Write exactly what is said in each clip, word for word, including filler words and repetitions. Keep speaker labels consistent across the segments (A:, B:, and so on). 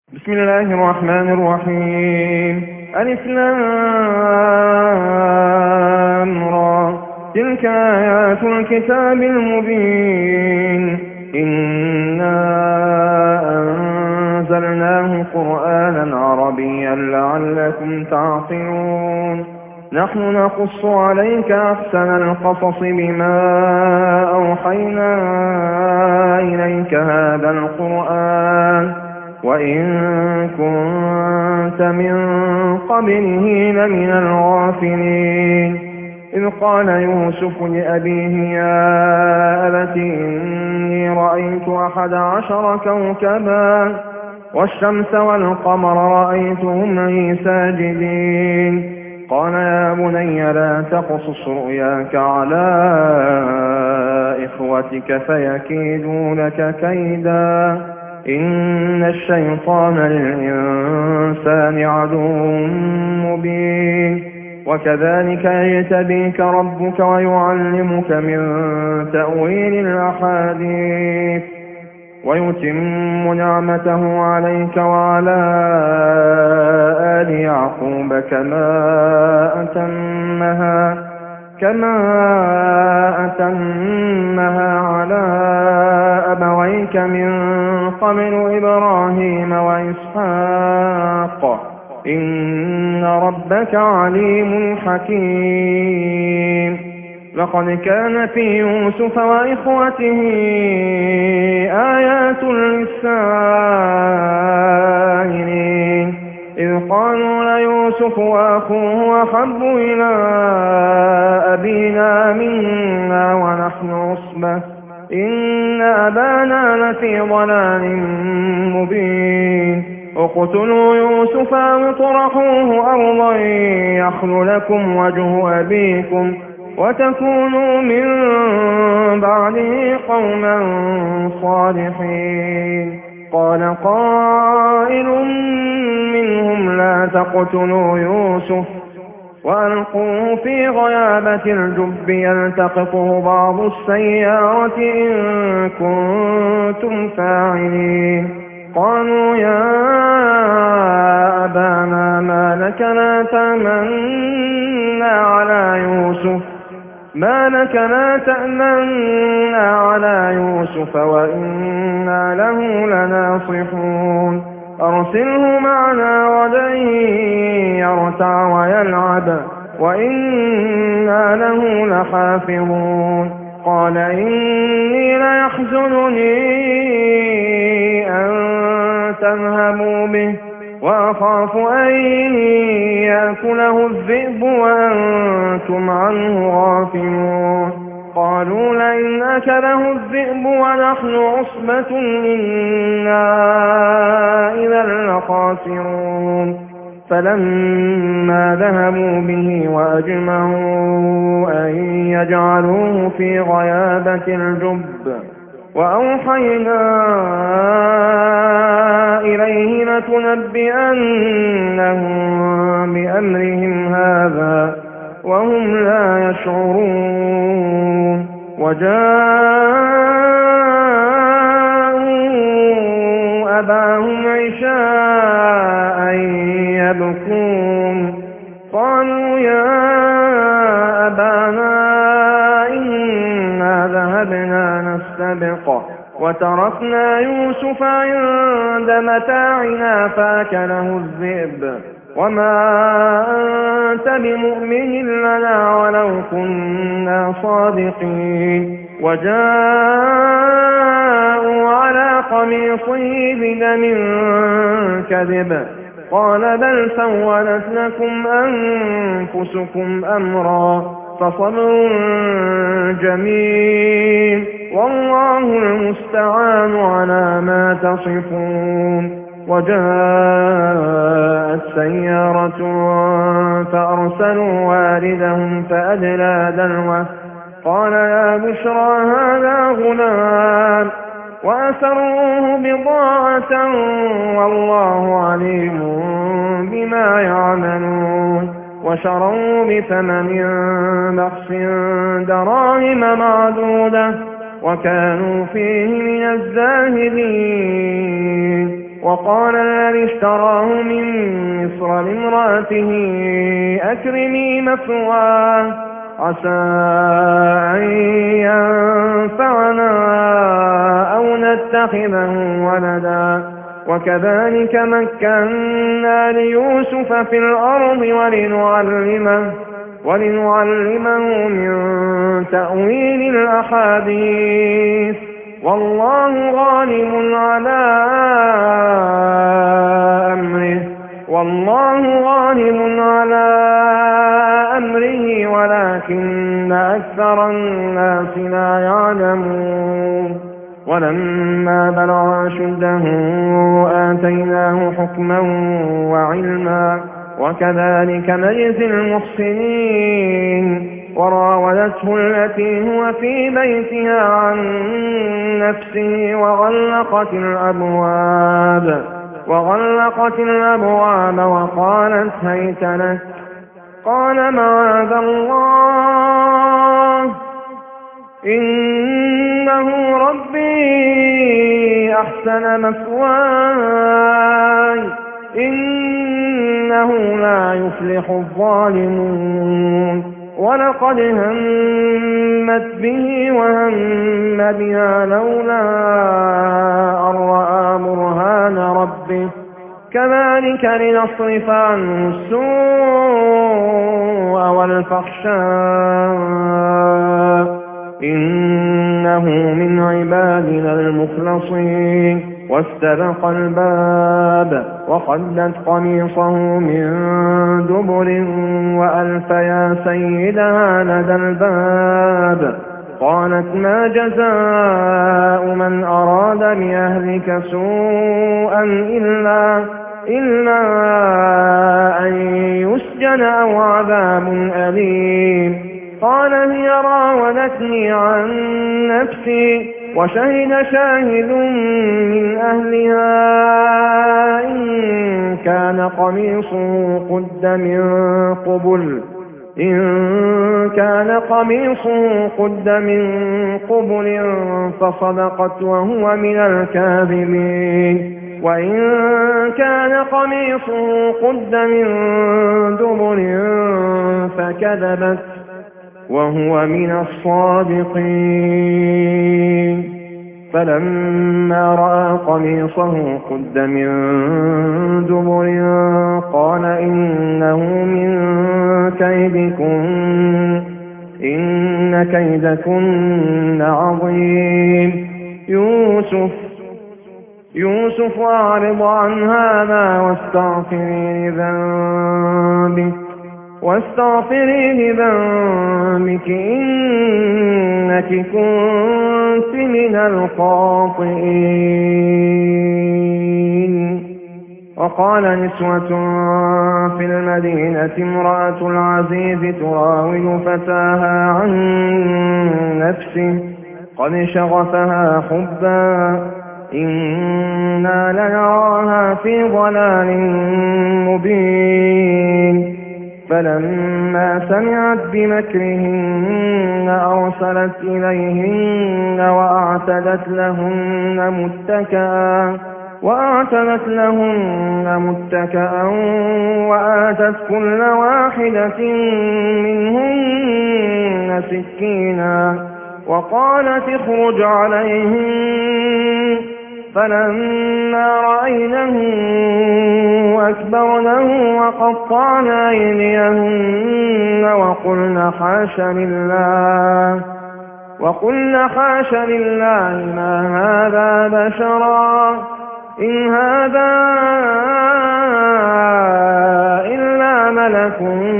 A: بسم الله الرحمن الرحيم. ألف لام را تلك آيات الكتاب المبين. إنا أنزلناه قرآنا عربيا لعلكم تعقلون. نحن نقص عليك أحسن القصص بما أوحينا إليك هذا القرآن وإن كنت من قبله لمن الغافلين. إذ قال يوسف لأبيه يا أبت إني رأيت أحد عشر كوكبا والشمس والقمر رأيتهم لي ساجدين. قال يا بني لا تقصص رؤياك على إخوتك فيكيدوا لك كيدا إن الشيطان للإنسان عدو مبين. وكذلك يجتبيك ربك ويعلمك من تأويل الأحاديث ويتم نعمته عليك وعلى آل يعقوب كما أتمها كما أتمها على أبويك من قبل إبراهيم وإسحاق إن ربك عليم حكيم. لقد كان في يوسف وإخوته آيات للسائلين إذ قالوا ليوسف وأخوه أحب إلى أبينا منا ونحن عصبة إن أبانا لفي ضلال مبين. اقتلوا يوسف أو اطرحوه أرضا يخل لكم وجه أبيكم وتكونوا من بعده قوما صالحين. قال قائل منهم لا تقتلوا يوسف وألقوه في غيابة الجب يلتقطه بعض السيارة إن كنتم فاعلين. قالوا يا أبانا ما لك لا تأمنا على يوسف ما لك لا تأمنا على يوسف وإنا له لناصحون. أرسله معنا غدا يرتع ويلعب وإنا له لحافظون. قال إني ليحزنني أن تذهبوا به وأخاف أن يأكله الذئب وأنتم عنه غافلون. قالوا لئن أكله الذئب ونحن عصبة إنا إذا لخاسرون. فلما ذهبوا به وأجمعوا أن يجعلوه في غيابة الجب وأوحينا إليه لتنبئنهم بأمرهم هذا وهم لا يشعرون. وجاءوا أباهم عشاء يبكون. قالوا يا أبانا إنا ذهبنا نستبق وتركنا يوسف عند متاعنا فأكله الذئب وما أنت بمؤمن لنا ولو كنا صادقين. وجاءوا على قميصه بدم كذب قال بل سولت لكم أنفسكم أمرا فصبر جميل والله المستعان على ما تصفون. وجاءت سيارة فأرسلوا واردهم فأدلى دلوه قال يا بشرى هذا غلام وأسروه بضاعة والله عليم بما يعملون. وشروا بثمن بخس دراهم معدودة وكانوا فيه من الزاهدين. وقال الذي اشتراه من مصر لامرأته أكرمي مثواه عسى أن ينفعنا أو نتخذه ولدا وكذلك مكنا ليوسف في الأرض ولنعلمه, ولنعلمه من تأويل الأحاديث والله غالب على أمره والله غالب على أمره ولكن أكثر الناس لا يعلمون ولما بلغ أشده آتيناه حكما وعلما وكذلك نجزي المحسنين وراودته التي هو في بيتها عن نفسه وغلقت الأبواب وغلقت الأبواب وقالت هيت لك قال معاذ الله إنه ربي أحسن مثواي إنه لا يفلح الظالمون ولقد همت به وهم بها لولا أن رأى برهان ربه كذلك لنصرف عنه السوء والفحشاء إنه من عبادنا المخلصين واستبق الباب وقدت قميصه من دبر وألف يا سيدها لدى الباب قالت ما جزاء من أراد بأهلك سوءا إلا, إلا أن يسجن أو عذاب أليم قال هي راودتني عن نفسي وشهد شاهد من أهلها إن كان قميصه قد من قبل إن كان قميصه قد من قبل فصدقت وهو من الكاذبين وإن كان قميصه قد من دبر فكذبت وهو من الصادقين فلما رأى قميصه قد من دبر قال إنه من كيدكن إن كيدكن عظيم يوسف يوسف أعرض عن هذا واستغفري لذنبك واستغفري لذنبك إنك كنت من الخاطئين وقال نسوة في المدينة امرأة العزيز تراود فتاها عن نفسه قد شغفها حبا إنا لنراها في ضلال مبين فلما سمعت بمكرهن أرسلت إليهن وأعتدت لهن متكئا وأعتدت لهن متكئا وآتت كل واحدة منهن سكينا وقالت اخرج عليهن فلما رأينه أكبرنه وقطعن أيديهن وقلن حاش لله وقلن حاش لله ما هذا بشرا إن هذا إلا ملك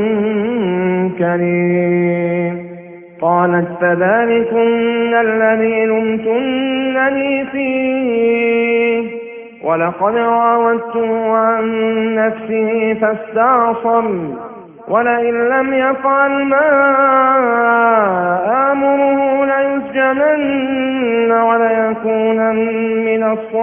A: كريم قالت فذلكن الذي لمتنني فيه ولقد راودته عن نفسه فاستعصم ولئن لم يفعل ما آمره ليسجنن وليكونن من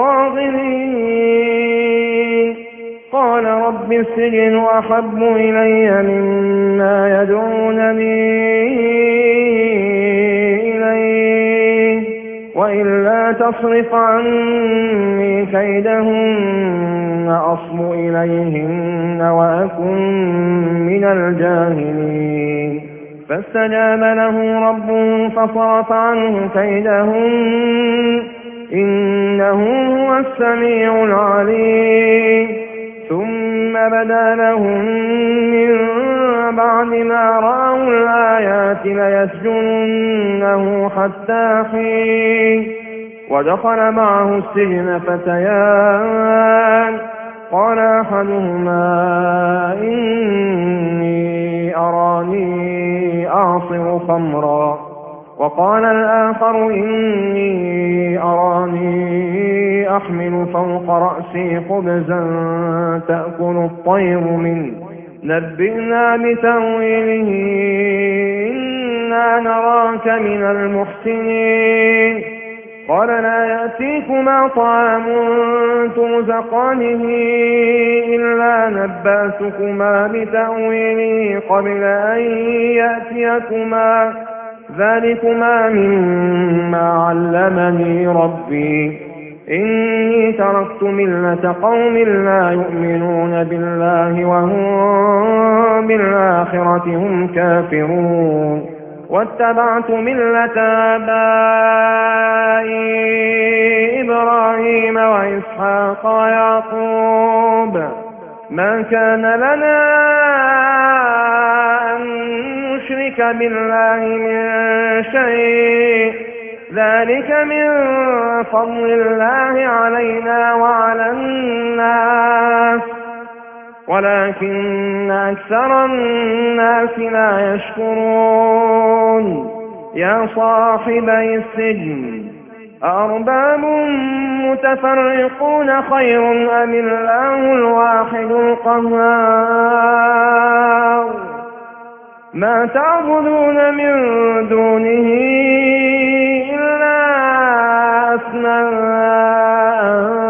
A: الصاغرين قال رب السجن أحب إلي مما يدعونني وإلا تصرف عني كيدهن أصب إليهن وأكن من الجاهلين فاستجاب له ربه فصرف عنه كيدهن إنه هو السميع العليم ثم بدا لهم من بعد ما رأوا الآيات ليسجننه حتى حين ودخل معه السجن فتيان قال أحدهما إني أراني أعصر خمرا وقال الآخر إني أراني أحمل فوق رأسي خبزا تأكل الطير منه نبئنا بتأويله إنا نراك من المحسنين قال لا يأتيكما طعام ترزقانه إلا نبأتكما بتأويله قبل أن يأتيكما ذلكما مما علمني ربي إني تركت ملة قوم لا يؤمنون بالله وهم بالآخرة هم كافرون واتبعت ملة آبائي إبراهيم وإسحاق ويعقوب ما كان لنا أن نشرك بالله من شيء ذلك من فضل الله علينا وعلى الناس ولكن أكثر الناس لا يشكرون يا صاحبي السجن أأرباب متفرقون خير أم الله الواحد القهار ما تعبدون من دونه إلا أسماء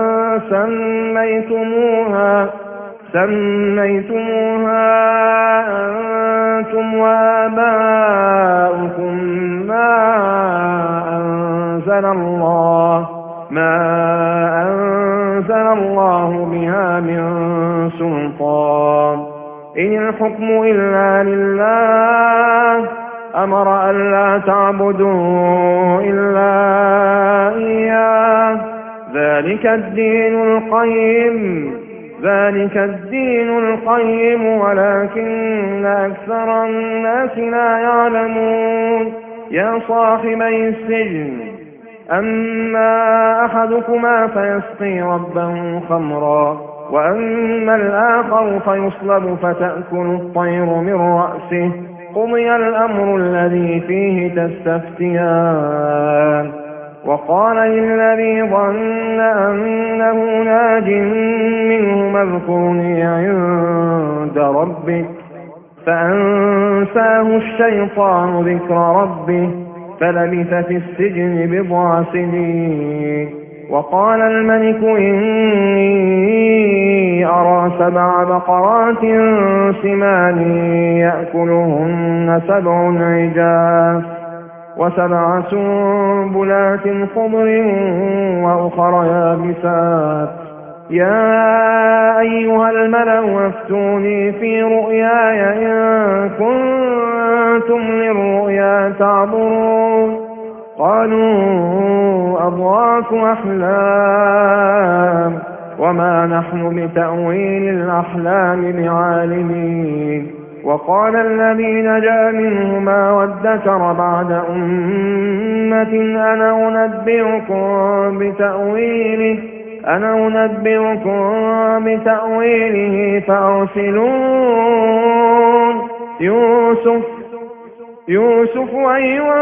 A: سميتموها سميتموها أنتم وآباؤكم ما أنزل الله ما أنزل الله بها من سلطان إن الحكم إلا لله أمر ألا تعبدوا إلا إياه ذلك الدين القيم ذلك الدين القيم ولكن أكثر الناس لا يعلمون يا صاحبي السجن أما أحدكما فيسقي ربه خمرا وأما الآخر فيصلب فتأكل الطير من رأسه قضي الأمر الذي فيه تستفتيان وقال للذي ظن أنه ناج منه اذكرني عند ربك فأنساه الشيطان ذكر ربه فلبث في السجن بضع سنين وقال الملك إني أرى سبع بقرات سمان يأكلهن سبع عجاف وسبع سنبلات خضر وأخر يابسات يا أيها الملأ افتوني في رؤياي إن كنتم للرؤيا تعبرون قالوا أضغاث أحلام وما نحن بتأويل الأحلام بعالمين وقال الذي نجا منهما وادكر بعد أمة أنا أنبئكم بتأويله أنا أنبئكم بتأويله فأرسلون يوسف يوسف أيها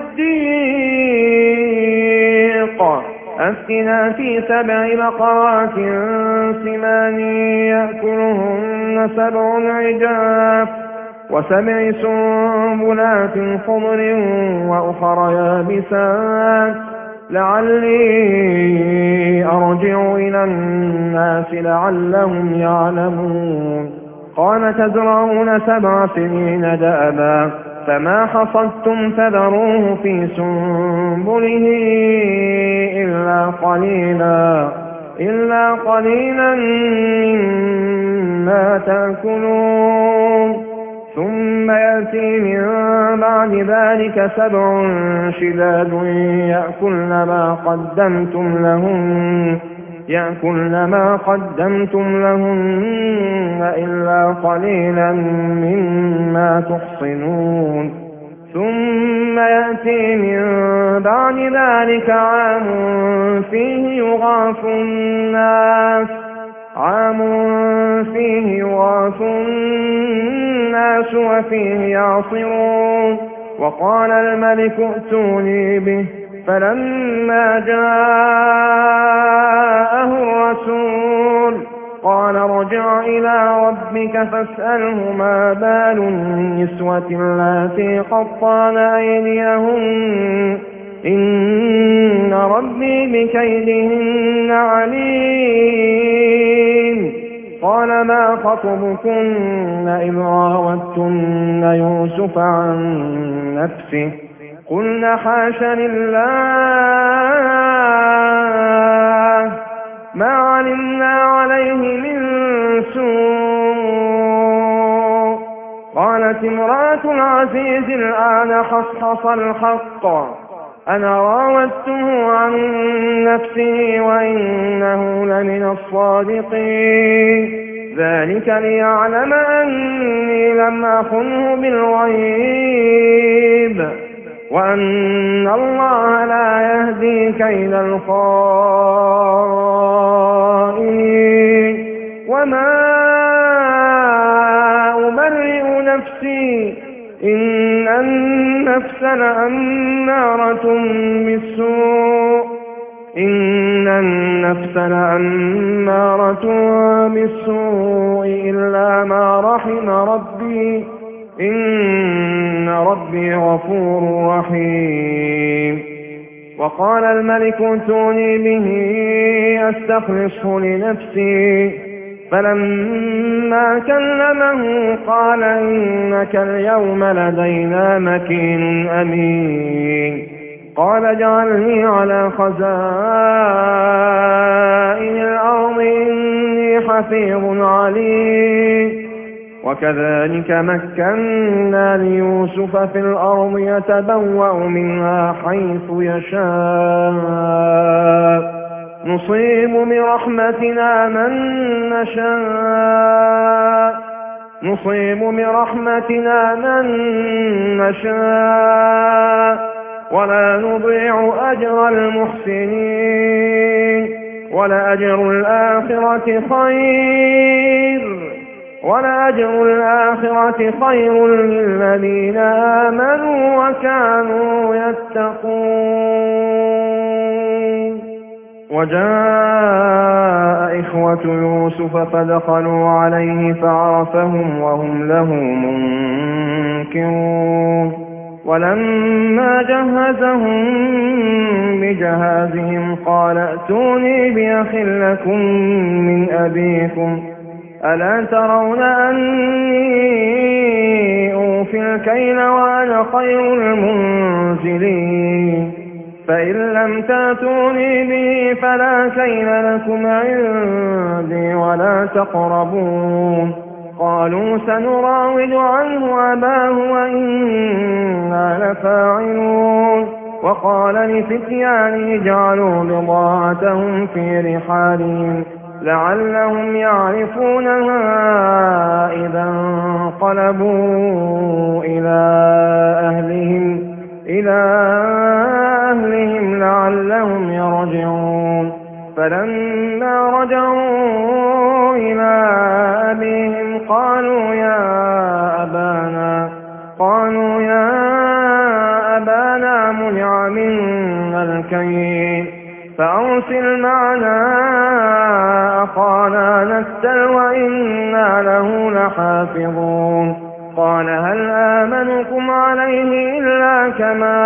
A: الصديق أفتنا في سبع بقرات سمان يأكلهن سبع عجاف وسبع سنبلات خضر وأخر يابسات لعلي أرجع إلى الناس لعلهم يعلمون قال تزرعون سبع سنين دأبا فما حصدتم فذروه في سنبله إلا قليلا إلا قليلا مما تأكلون ثم يأتي من بعد ذلك سبع شداد يأكلن ما قدمتم لهن يأكلن ما قدمتم لهن إلا قليلا مما تحصنون ثم يأتي من بعد ذلك عام فيه يغاث الناس عام فيه يغاث الناس وفيه يعصرون وقال الملك ائتوني به فلما جاءه الرسول قال ارجع إلى ربك فاسأله ما بال النسوة اللاتي قطعن أيديهن إن ربي بكيدهن عليم قال ما خطبكن إذ راوتن يوسف عن نفسه قلنا حاش لله ما علمنا عليه من سوء قالت امرأة العزيز الآن حصحص الحق أنا راودته عن نفسه وإنه لمن الصادقين ذلك ليعلم أني لم أخنه بالغيب وأن الله لا يهدي كيد الخائنين وما أبرئ نفسي إن النفس لأمارة بالسوء إن النفس لأمارة بالسوء إلا ما رحم ربي إن ربي غفور رحيم وقال الملك ائتوني به أستخلصه لنفسي فلما كلمه قال إنك اليوم لدينا مكين أمين قال اجعلني على خزائن الأرض إني حفيظ عليم وكذلك مكنا ليوسف في الأرض يتبوأ منها حيث يشاء نصيب برحمتنا من نشاء نصيب برحمتنا من نشاء ولا نضيع أجر المحسنين ولأجر الآخرة خير ولأجر الآخرة خير للذين آمنوا وكانوا يتقون وجاء إخوة يوسف فدخلوا عليه فعرفهم وهم له منكرون ولما جهزهم بجهازهم قال ائتوني بأخ لكم من أبيكم ألا ترون أني أوفي الكيل وأنا خير المنزلين فإن لم تأتوني به فلا كيل لكم عندي ولا تقربون قالوا سنراود عنه أباه وإنا لفاعلون وقال لفتيانه اجعلوا بضاعتهم في رحالهم لعلهم يعرفونها إذا انقلبوا إلى أهلهم إلى أهلهم لعلهم يرجعون فلما رجعوا إلى أبيهم قالوا يا أبانا قالوا يا أبانا منع منا الكيل فأرسل معنا أخانا نكتل وإنا له لحافظون قال هل آمنكم عليه إلا كما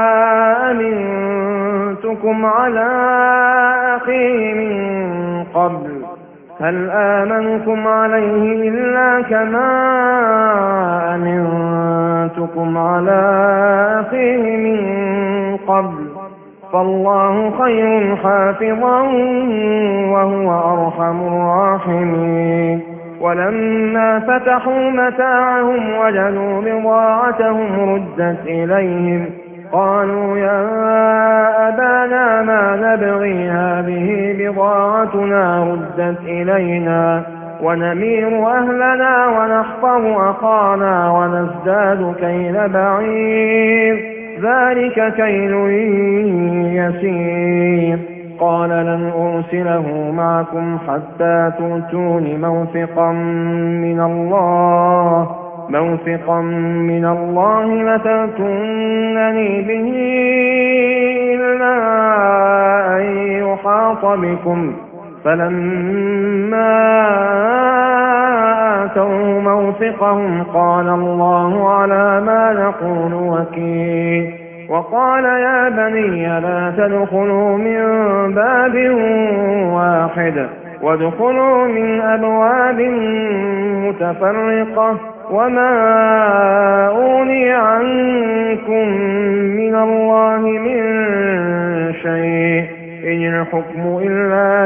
A: أمنتكم على أخيه من قبل هل آمنكم عليه إلا كما أمنتكم على أخيه من قبل فالله خير حافظا وهو أرحم الراحمين. ولما فتحوا متاعهم وجدوا بضاعتهم ردت إليهم قالوا يا أبانا ما نبغي هذه بضاعتنا ردت إلينا ونمير أهلنا ونحفظ أخانا ونزداد كيل بعير ذلك كيل يسير. قال لن أرسله معكم حتى تؤتون موثقا من الله موثقا من الله لتأتونني به إلا أن يحاط بكم. فلما آتوا موثقهم قال الله على ما نقول وكيل. وقال يا بني لا تدخلوا من باب واحد وادخلوا من أبواب متفرقة وما أغني عنكم من الله من شيء إن الحكم إلا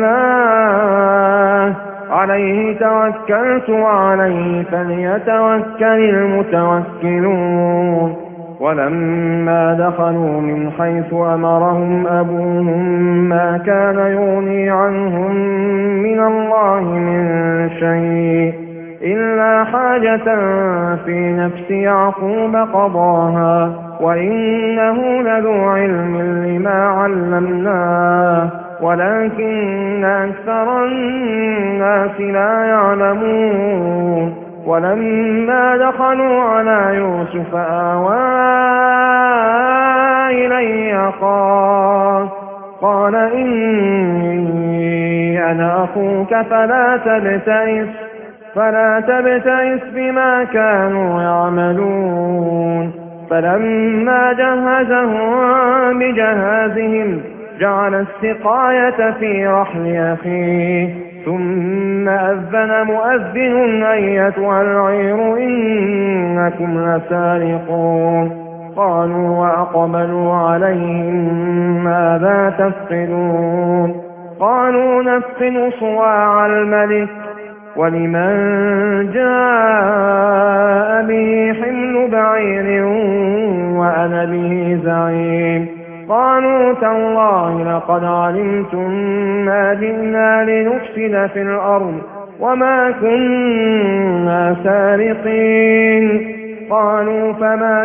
A: لله عليه توكلت وعليه فليتوكل المتوكلون. ولما دخلوا من حيث أمرهم أبوهم ما كان يغني عنهم من الله من شيء إلا حاجة في نفس يعقوب قضاها وإنه لذو علم لما علمناه ولكن أكثر الناس لا يعلمون. ولما دخلوا على يوسف آوى إليه أخاه قال إني أنا أخوك فلا تبتئس فلا تبتئس بما كانوا يعملون. فلما جهزهم بجهازهم جعل السقاية في رحل أخيه ثم أذن مؤذن أيتها العير إنكم لسارقون. قالوا وأقبلوا عليهم ماذا تفقدون قالوا نفقد صواع الملك ولمن جاء به حمل بعير وأنا به زعيم. قالوا تالله لقد علمتم ما جئنا لنفسد في الأرض وما كنا سارقين. قالوا فما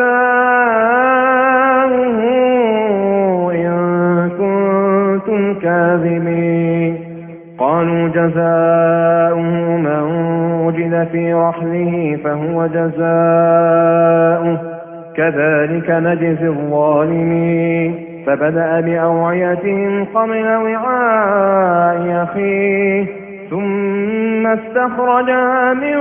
A: جزاؤه إن كنتم كاذبين. قالوا جزاؤه من وجد في رحله فهو جزاؤه كذلك نجزي الظالمين. فبدأ بأوعيتهم قبل وعاء أخيه ثم استخرجها من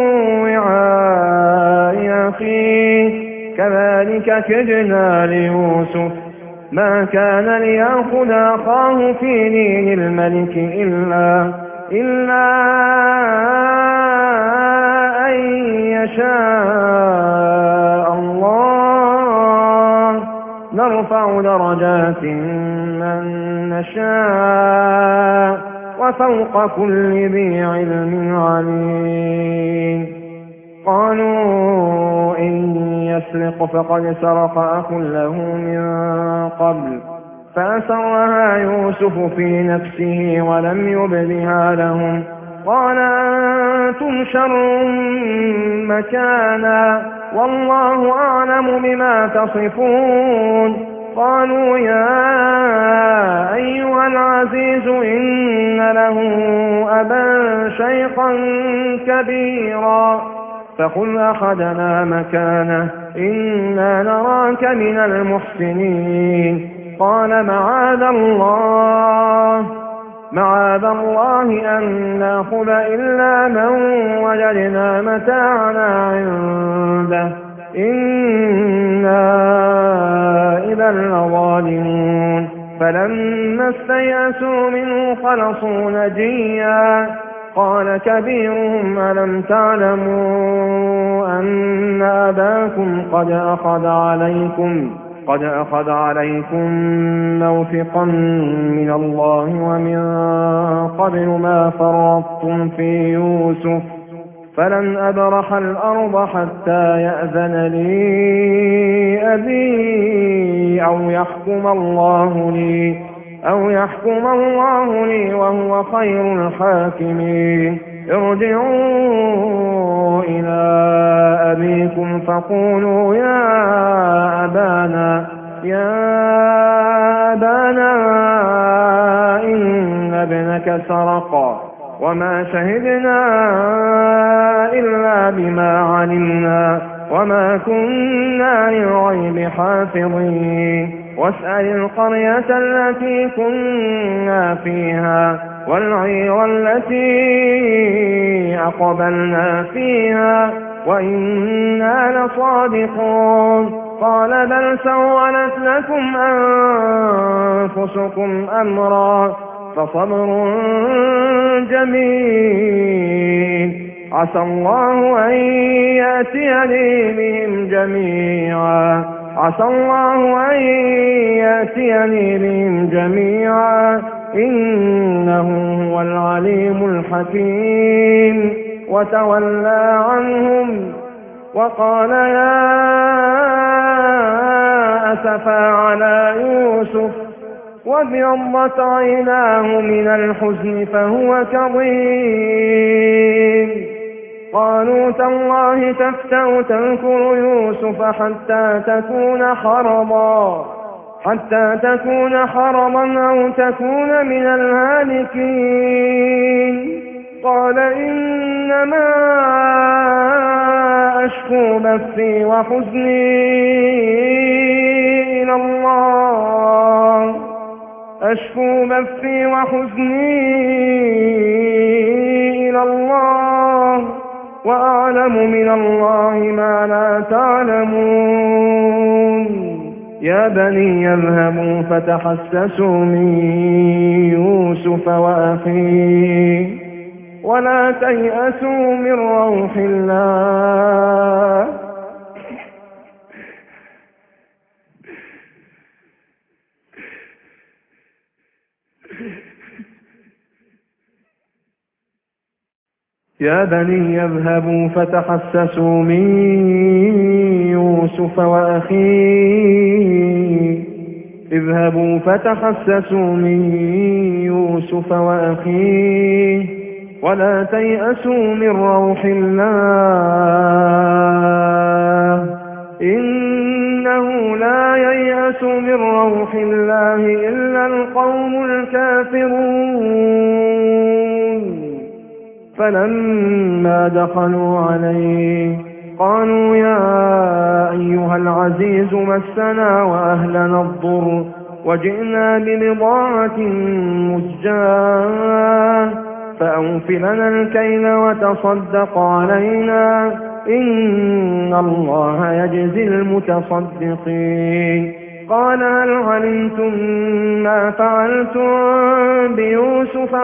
A: وعاء أخيه كذلك كدنا ليوسف ما كان ليأخذ أخاه في دين الملك إلا, إلا أن يشاء الله نرفع درجات من نشاء وفوق كل ذي علم عليم. قالوا إن يسرق فقد سرق أخ له من قبل فأسرها يوسف في نفسه ولم يبدها لهم. قال أنتم شر مكانا والله أعلم بما تصفون. قالوا يا أيها العزيز إن له أبا شيخا كبيرا فخذ أحدنا مكانه إنا نراك من المحسنين. قال معاذ الله معاذ الله أن نأخذ إلا من وجدنا متاعنا عنده إنا إذا لظالمون. فلما استيأسوا منه خلصوا نجيا قال كبيرهم ألم تعلموا أن أباكم قد أخذ عليكم قد أخذ عليكم موثقا من الله ومن قبل ما فرطتم في يوسف فلن أبرح الأرض حتى يأذن لي أبي أو يحكم الله لي أو يحكم الله لي وهو خير الحاكمين ارجعوا إلى أبيكم فقولوا يا أبانا يا أبانا إن ابنك سرق وما شهدنا إلا بما علمنا وما كنا للغيب حافظين واسأل القرية التي كنا فيها والعير التي أقبلنا فيها وإنا لصادقون قال بل سولت لكم أنفسكم أمرا فصبر جميل عسى الله أن يأتيني بهم جميعا عسى الله أن يأتيني بهم جميعا إنه هو العليم الحكيم وتولى عنهم وقال يا أسفا على يوسف وابيضت عيناه من الحزن فهو كظيم قالوا تالله تفتأ تذكر يوسف حتى تكون حرضا حتى تكون حرضا أو تكون من الهالكين قال إنما أشكو بثي وحزني إلى الله أشكو بثي وحزني إلى الله وأعلم من الله ما لا تعلمون يا بني اذهبوا فتحسسوا من يوسف وأخيه ولا تيأسوا من روح الله يا بني اذهبوا فتحسسوا من يوسف وأخيه اذهبوا فتحسسوا من يوسف وأخيه ولا تيأسوا من روح الله إنه لا ييأس من روح الله إلا القوم الكافرون فلما دخلوا عليه قالوا يا أيها العزيز مسنا وأهلنا الضر وجئنا ببضاعة مزجاة فأوف لنا الكيل وتصدق علينا إن الله يجزي المتصدقين قال هل علمتم ما فعلتم بيوسف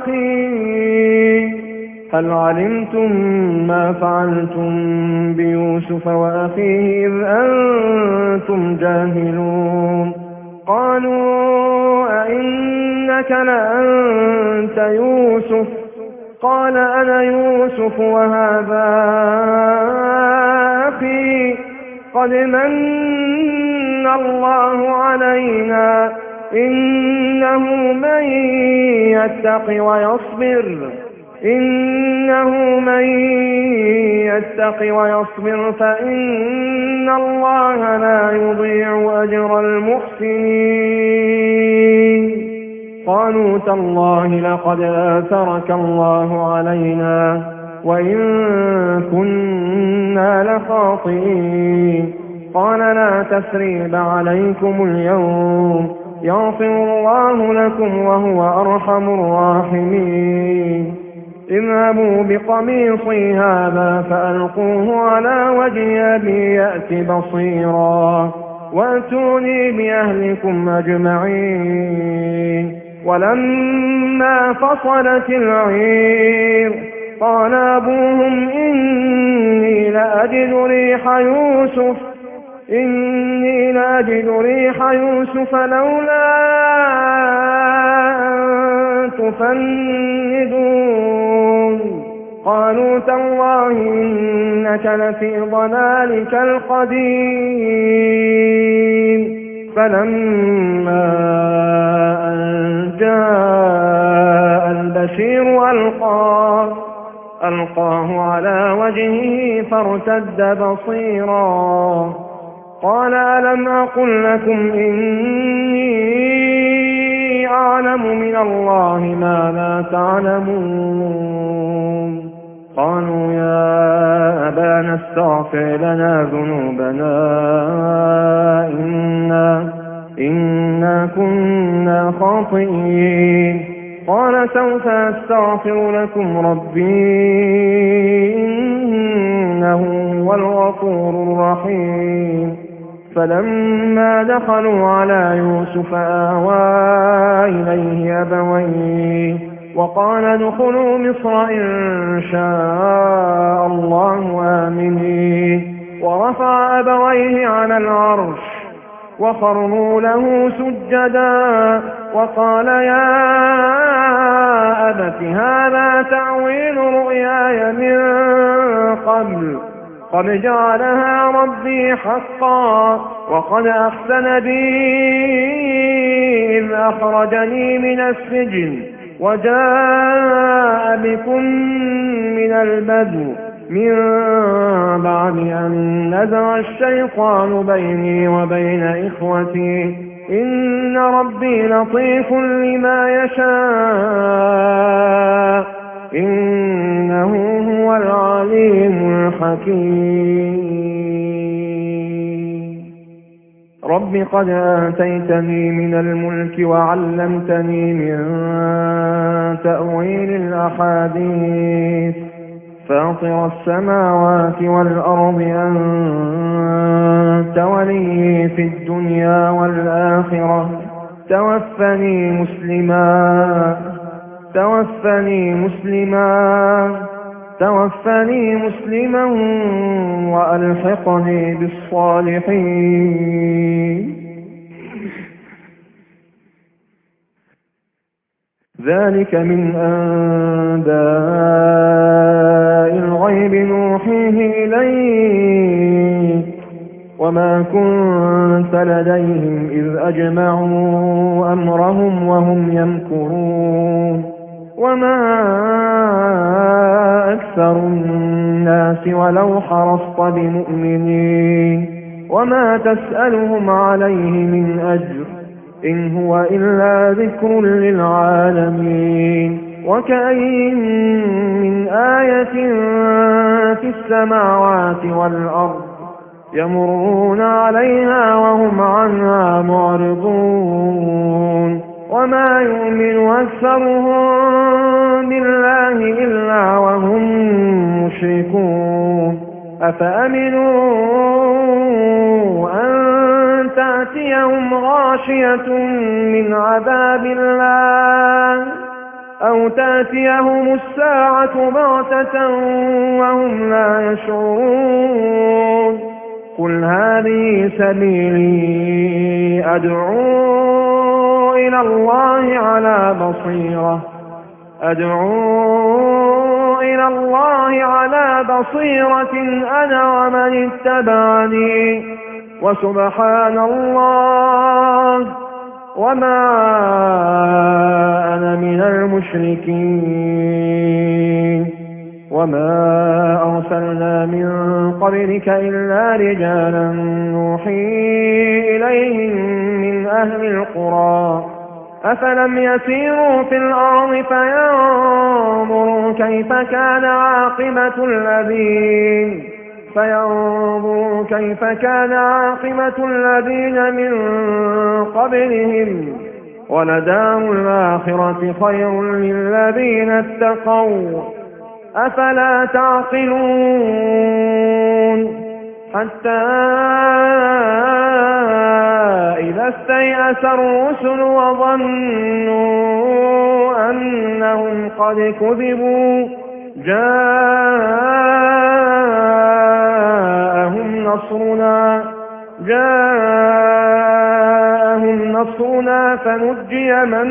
A: وأخيه هل علمتم ما فعلتم بيوسف وأخيه إذ أنتم جاهلون قالوا أئنك لأنت يوسف قال أنا يوسف وهذا أخي قد من الله علينا إنه من يتق ويصبر إنه من يتق ويصبر فإن الله لا يضيع أجر المحسنين قالوا تالله لقد آثرك الله علينا وإن كنا لخاطئين قال لا تثريب عليكم اليوم يغفر الله لكم وهو أرحم الراحمين اذهبوا بقميصي هذا فألقوه على وجه أبي يأت بصيرا وأتوني بأهلكم أجمعين ولما فصلت العير قال أبوهم إني لأجد ريح يوسف إني لأجد ريح يوسف لولا أن تفندون قالوا تالله إنك لفي ضلالك القديم فلما أن جاء البشير ألقاه ألقاه على وجهه فارتد بصيرا قال ألم أقل لكم إني أعلم من الله ما لا تعلمون قالوا يا أبانا استغفر لنا ذنوبنا إنا, إنا كنا خاطئين قال سوف أستغفر لكم ربي إنه هو الغفور الرحيم فلما دخلوا على يوسف آوى إليه أبويه وقال ادخلوا مصر إن شاء الله آمنين ورفع أبويه على العرش وخروا له سجدا وقال يا أبت هذا تأويل رؤياي من قبل قد جعلها ربي حقا وقد أحسن بي إذ أخرجني من السجن وجاء بكم من البدو من بعد أن نزغ الشيطان بيني وبين إخوتي إن ربي لطيف لما يشاء إنه هو العليم الحكيم رب قد آتيتني من الملك وعلمتني من تأويل الأحاديث فاطر السماوات والأرض أنت ولي في الدنيا والآخرة توفني مسلما توفني مسلما توفني مسلما وألحقني بالصالحين ذلك من أنباء الغيب نوحيه إليك وما كنت لديهم إذ أجمعوا أمرهم وهم يمكرون وما أكثر الناس ولو حرصت بمؤمنين وما تسألهم عليه من أجر إن هو إلا ذكر للعالمين وكأين من آية في السماوات والأرض يمرون عليها وهم عنها معرضون وما يؤمن أكثرهم بالله إلا وهم مشركون أفأمنوا أن تأتيهم غاشية من عذاب الله أو تأتيهم الساعة بغتة وهم لا يشعرون قل هذه سبيلي أدعو إلى الله على بصيرة أدعو إلى الله على بصيرة أنا ومن اتبعني وسبحان الله وما أنا من المشركين وما أرسلنا من قبلك إلا رجالا نوحي إليهم من أهل القرى أفلم يسيروا في الأرض فينظروا كيف كان عاقبة الذين فينظروا كيف كان عاقبة الذين من قبلهم ولدار الآخرة خير للذين اتقوا أفلا تعقلون حتى إذا استيأس الرسل وظنوا أنهم قد كذبوا جاءهم نصرنا جاءهم نصرنا فنجي من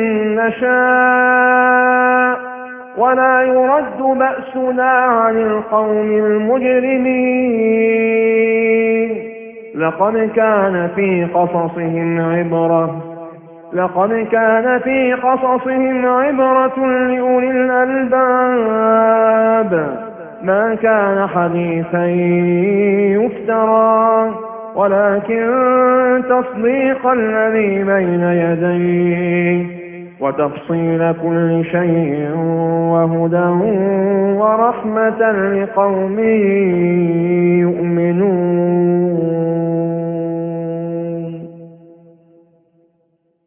A: نشاء ولا يرد بأسنا عن القوم المجرمين. لقد كان في قصصهم عبرة لقد كان في قصصهم عبرة لأولي الألباب ما كان حديثا يفترى ولكن تصديق الذي بين يديه وتفصيل كل شيء وهدى ورحمة لقوم يؤمنون.